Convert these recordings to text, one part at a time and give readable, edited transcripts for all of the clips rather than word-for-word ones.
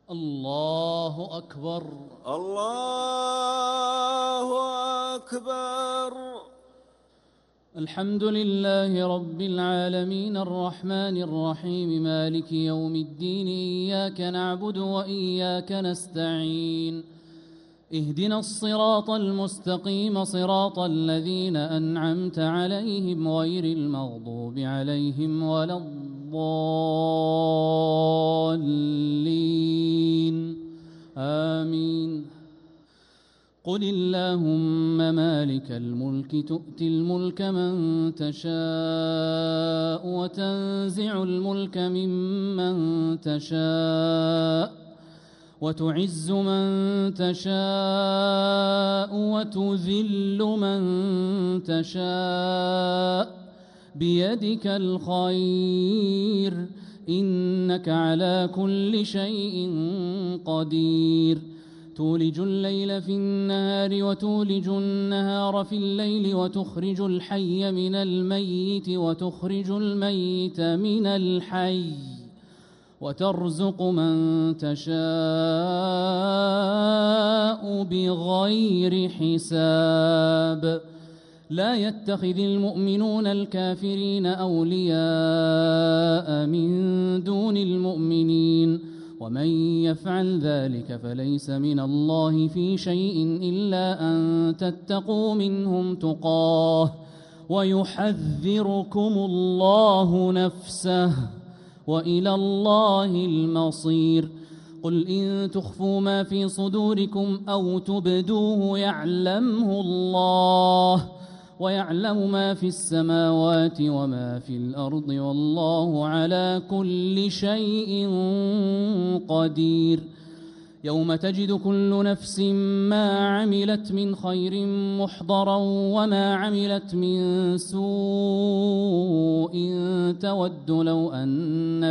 الله أكبر. الله أكبر. الحمد لله رب العالمين الرحمن الرحيم مالك يوم الدين، إياك نعبد وإياك نستعين، اهدنا الصراط المستقيم صراط الذين أنعمت عليهم غير المغضوب عليهم ولا الضالين آمين. قل اللهم مالك الملك تؤتي الملك من تشاء وتنزع الملك ممن تشاء وتعز من تشاء وتذل من تشاء بيدك الخير، إنك على كل شيء قدير. تولج الليل في النهار وتولج النهار في الليل، وتخرج الحي من الميت وتخرج الميت من الحي، وترزق من تشاء بغير حساب. لا يتخذ المؤمنون الكافرين أولياء من دون المؤمنين، ومن يفعل ذلك فليس من الله في شيء إلا أن تتقوا منهم تقاه، ويحذركم الله نفسه، وإلى الله المصير. قل إن تخفوا ما في صدوركم أو تبدوه يعلمه الله، ويعلم ما في السماوات وما في الأرض، والله على كل شيء قدير. يوم تجد كل نفس ما عملت من خير محضرا وما عملت من سوء تود لو أن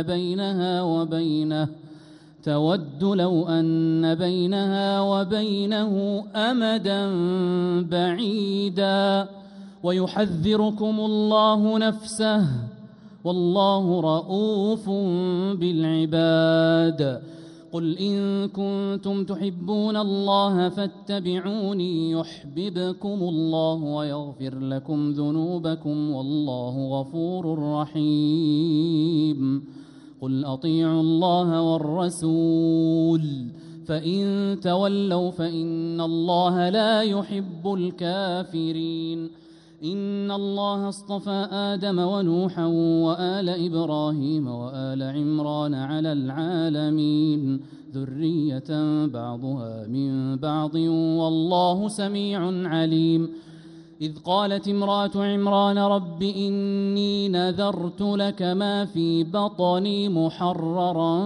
بينها وبينه أمدا بعيدا، ويحذركم الله نفسه، والله رؤوف بالعباد. قل إن كنتم تحبون الله فاتبعوني يحببكم الله ويغفر لكم ذنوبكم، والله غفور رحيم. قل أطيعوا الله والرسول، فإن تولوا فإن الله لا يحب الكافرين. إن الله اصطفى آدم ونوحا وآل إبراهيم وآل عمران على العالمين، ذرية بعضها من بعض، والله سميع عليم. إذ قالت امرأة عمران رب إني نذرت لك ما في بطني محررا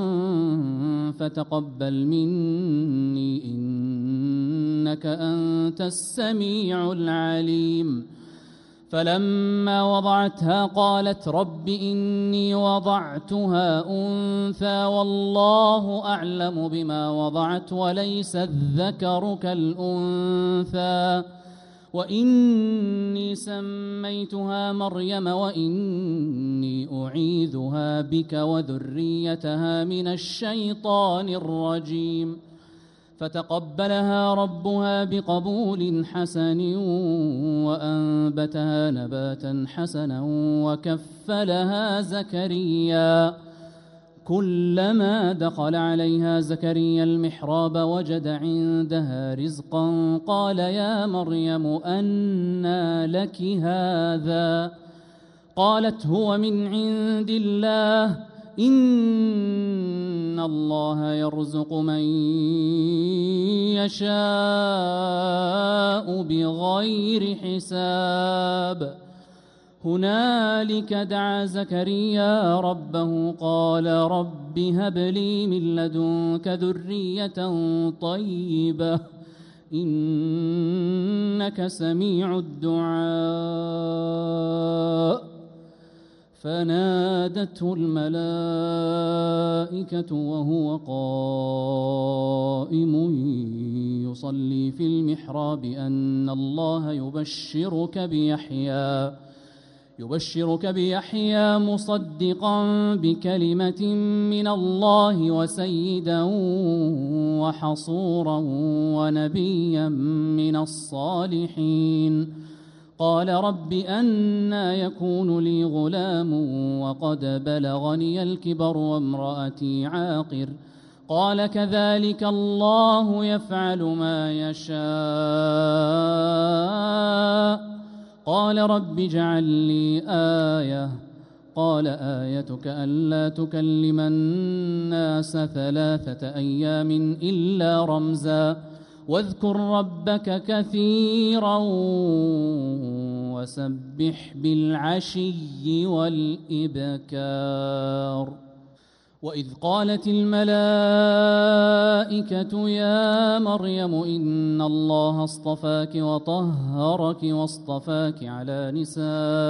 فتقبل مني إنك أنت السميع العليم. فلما وضعتها قالت رب إني وضعتها أنثى والله أعلم بما وضعت وليس الذكر كالأنثى، وإني سميتها مريم وإني أعيذها بك وذريتها من الشيطان الرجيم. فتقبلها ربها بقبول حسن وأنبتها نباتا حسنا وكفلها زكريا. كلما دخل عليها زكريا المحراب وجد عندها رزقا قال يا مريم أنى لك هذا؟ قالت هو من عند الله، إن الله يرزق من يشاء بغير حساب. هنالك دعا زكريا ربه قال رب هب لي من لدنك ذرية طيبة إنك سميع الدعاء. فنادته الملائكة وهو قائم يصلي في المحراب أن الله يبشرك بيحيى مصدقا بكلمة من الله وسيدا وحصورا ونبيا من الصالحين. قال رب أنى يكون لي غلام وقد بلغني الكبر وامرأتي عاقر. قال كذلك الله يفعل ما يشاء. قال رب اجعل لي آية. قال آيتك ألا تكلم الناس 3 أيام إلا رمزا واذكر ربك كثيرا وسبح بالعشي والإبكار. وإذ قالت الملائكة يا مريم إن الله اصطفاك وطهرك واصطفاك على نساء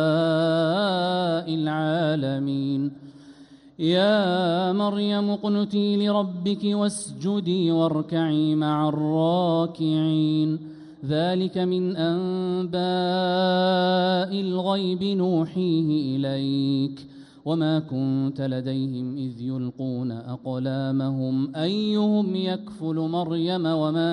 العالمين. يا مريم اقنتي لربك واسجدي واركعي مع الراكعين. ذلك من أنباء الغيب نوحيه إليك وما كنت لديهم إذ يلقون أقلامهم أيهم يكفل مريم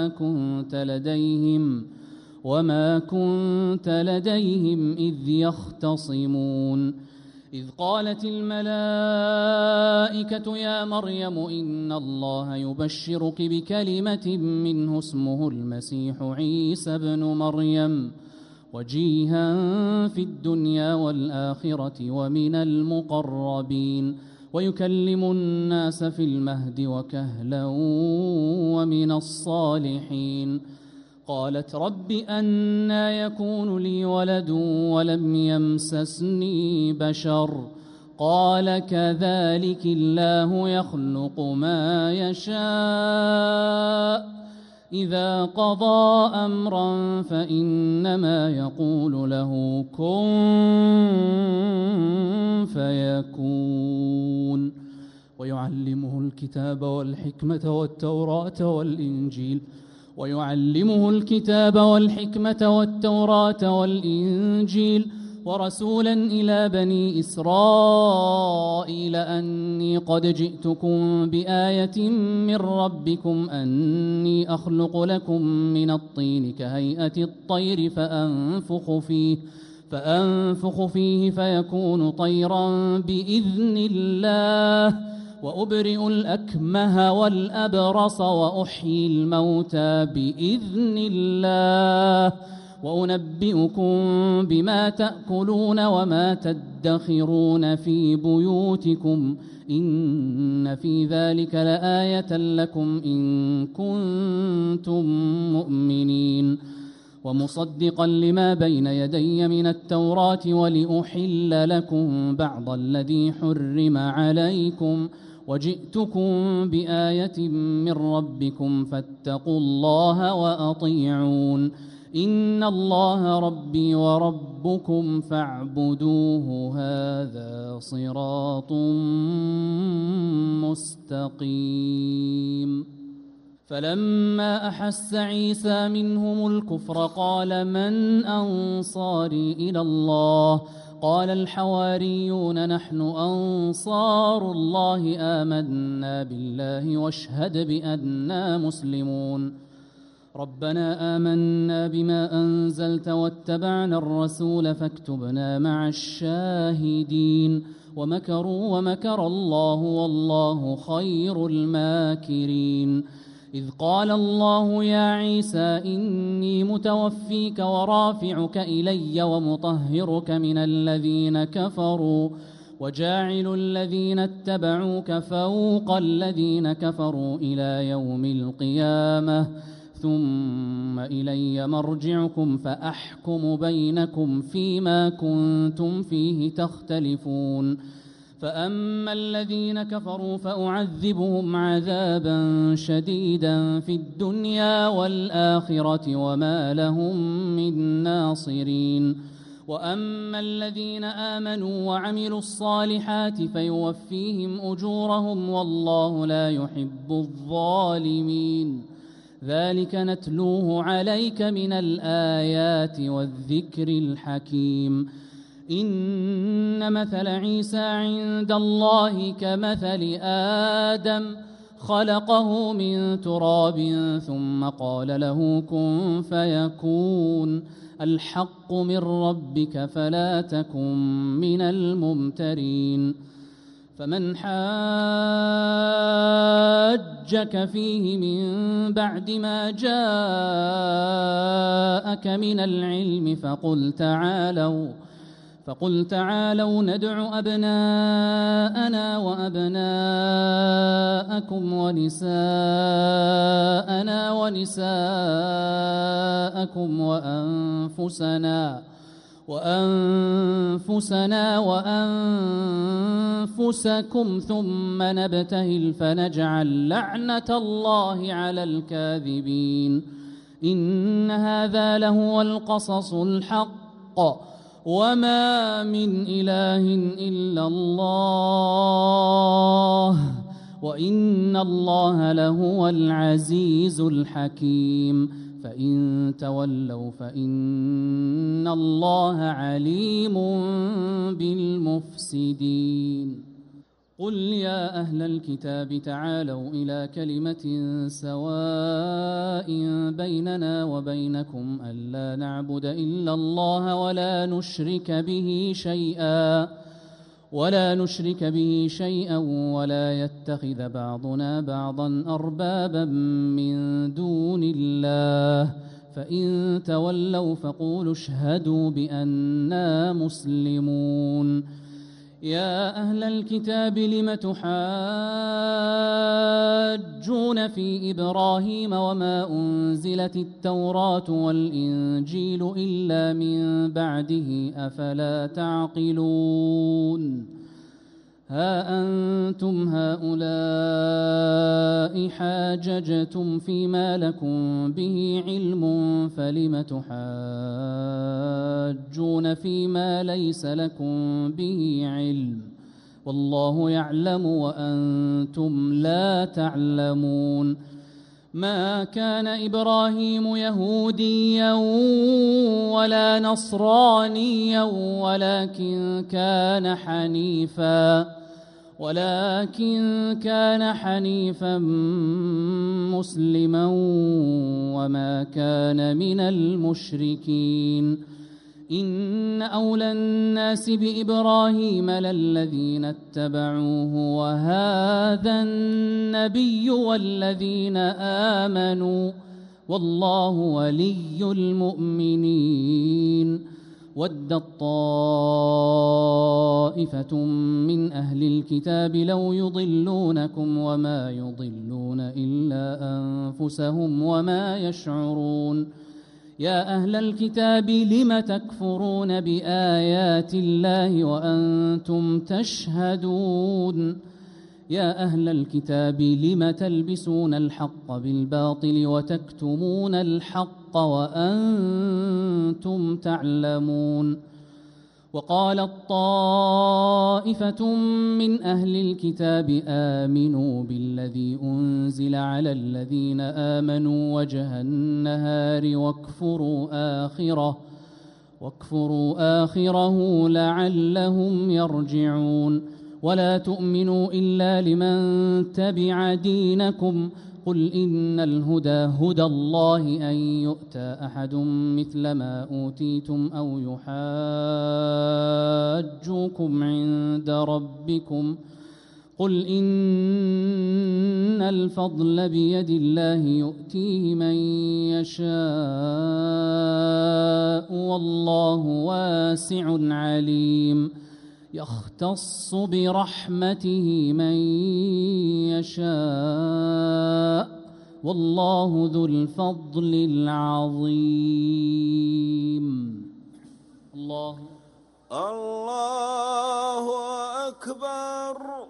وما كنت لديهم إذ يختصمون. إذ قالت الملائكة يا مريم إن الله يبشرك بكلمة منه اسمه المسيح عيسى بن مريم وجيها في الدنيا والآخرة ومن المقربين ويكلم الناس في المهد وكهلا ومن الصالحين. قالت رب أنى يكون لي ولد ولم يمسسني بشر. قال كذلك الله يخلق ما يشاء إذا قضى أمرا فإنما يقول له كن فيكون. ويعلمه الكتاب والحكمة والإنجيل ورسولا إلى بني إسرائيل أني قد جئتكم بآية من ربكم أني أخلق لكم من الطين كهيئة الطير فأنفخ فيه فيكون طيرا بإذن الله وأبرئ الأكمه والأبرص وأحيي الموتى بإذن الله وأنبئكم بما تأكلون وما تدخرون في بيوتكم إن في ذلك لآية لكم إن كنتم مؤمنين. ومصدقا لما بين يدي من التوراة ولأحل لكم بعض الذي حرم عليكم وجئتكم بآية من ربكم فاتقوا الله وأطيعون. إن الله ربي وربكم فاعبدوه هذا صراط مستقيم. فلما أحس عيسى منهم الكفر قال من أنصاري إلى الله؟ قال الحواريون نحن أنصار الله آمنا بالله واشهد بأننا مسلمون. ربنا آمنا بما أنزلت واتبعنا الرسول فاكتبنا مع الشاهدين. ومكروا ومكر الله والله خير الماكرين. إذ قال الله يا عيسى إني متوفيك ورافعك إلي ومطهرك من الذين كفروا وجاعل الذين اتبعوك فوق الذين كفروا إلى يوم القيامة ثم إلي مرجعكم فأحكم بينكم فيما كنتم فيه تختلفون. فأما الذين كفروا فأعذبهم عذابا شديدا في الدنيا والآخرة وما لهم من ناصرين. وأما الذين آمنوا وعملوا الصالحات فيوفيهم أجورهم والله لا يحب الظالمين. ذلك نتلوه عليك من الآيات والذكر الحكيم. إن مثل عيسى عند الله كمثل آدم خلقه من تراب ثم قال له كن فيكون الحق من ربك فلا تكن من الممترين فمن حاجك فيه من بعد ما جاءك من العلم فقل تعالوا ندع أبناءنا وأبناءكم ونساءنا ونساءكم وأنفسنا وأنفسكم ثم نبتهل فنجعل لعنة الله على الكاذبين إن هذا لهو القصص الحق وما من إله إلا الله وإن الله لهو العزيز الحكيم فإن تولوا فإن الله عليم بالمفسدين قل يا أهل الكتاب تعالوا إلى كلمة سواء بيننا وبينكم ألا نعبد إلا الله ولا نشرك به شيئا ولا يتخذ بعضنا بعضا أربابا من دون الله فإن تولوا فقولوا اشهدوا بأننا مسلمون يا أهل الكتاب لم تحاجون في إبراهيم وما أنزلت التوراة والإنجيل إلا من بعده أفلا تعقلون ها أنتم هؤلاء حاججتم فيما لكم به علم فلم تحاجون فيما ليس لكم به علم والله يعلم وأنتم لا تعلمون ما كان إبراهيم يهوديا ولا نصرانيا ولكن كان حنيفا مسلما وما كان من المشركين إن أولى الناس بإبراهيم للذين اتبعوه وهذا النبي والذين آمنوا والله ولي المؤمنين ودت طائفة من أهل الكتاب لو يضلونكم وما يضلون إلا أنفسهم وما يشعرون يا أهل الكتاب لم تكفرون بآيات الله وأنتم تشهدون يا أهل الكتاب لم تلبسون الحق بالباطل وتكتمون الحق وأنتم تعلمون وقالت طائفة من أهل الكتاب آمنوا بالذي أنزل على الذين آمنوا وجه النهار واكفروا آخره لعلهم يرجعون ولا تؤمنوا إلا لمن تبع دينكم قل إن الهدى هدى الله أن يؤتى أحد مثل ما أوتيتم أو يحاجوكم عند ربكم قل إن الفضل بيد الله يؤتيه من يشاء والله واسع عليم يختص برحمته من يشاء والله ذو الفضل العظيم الله أكبر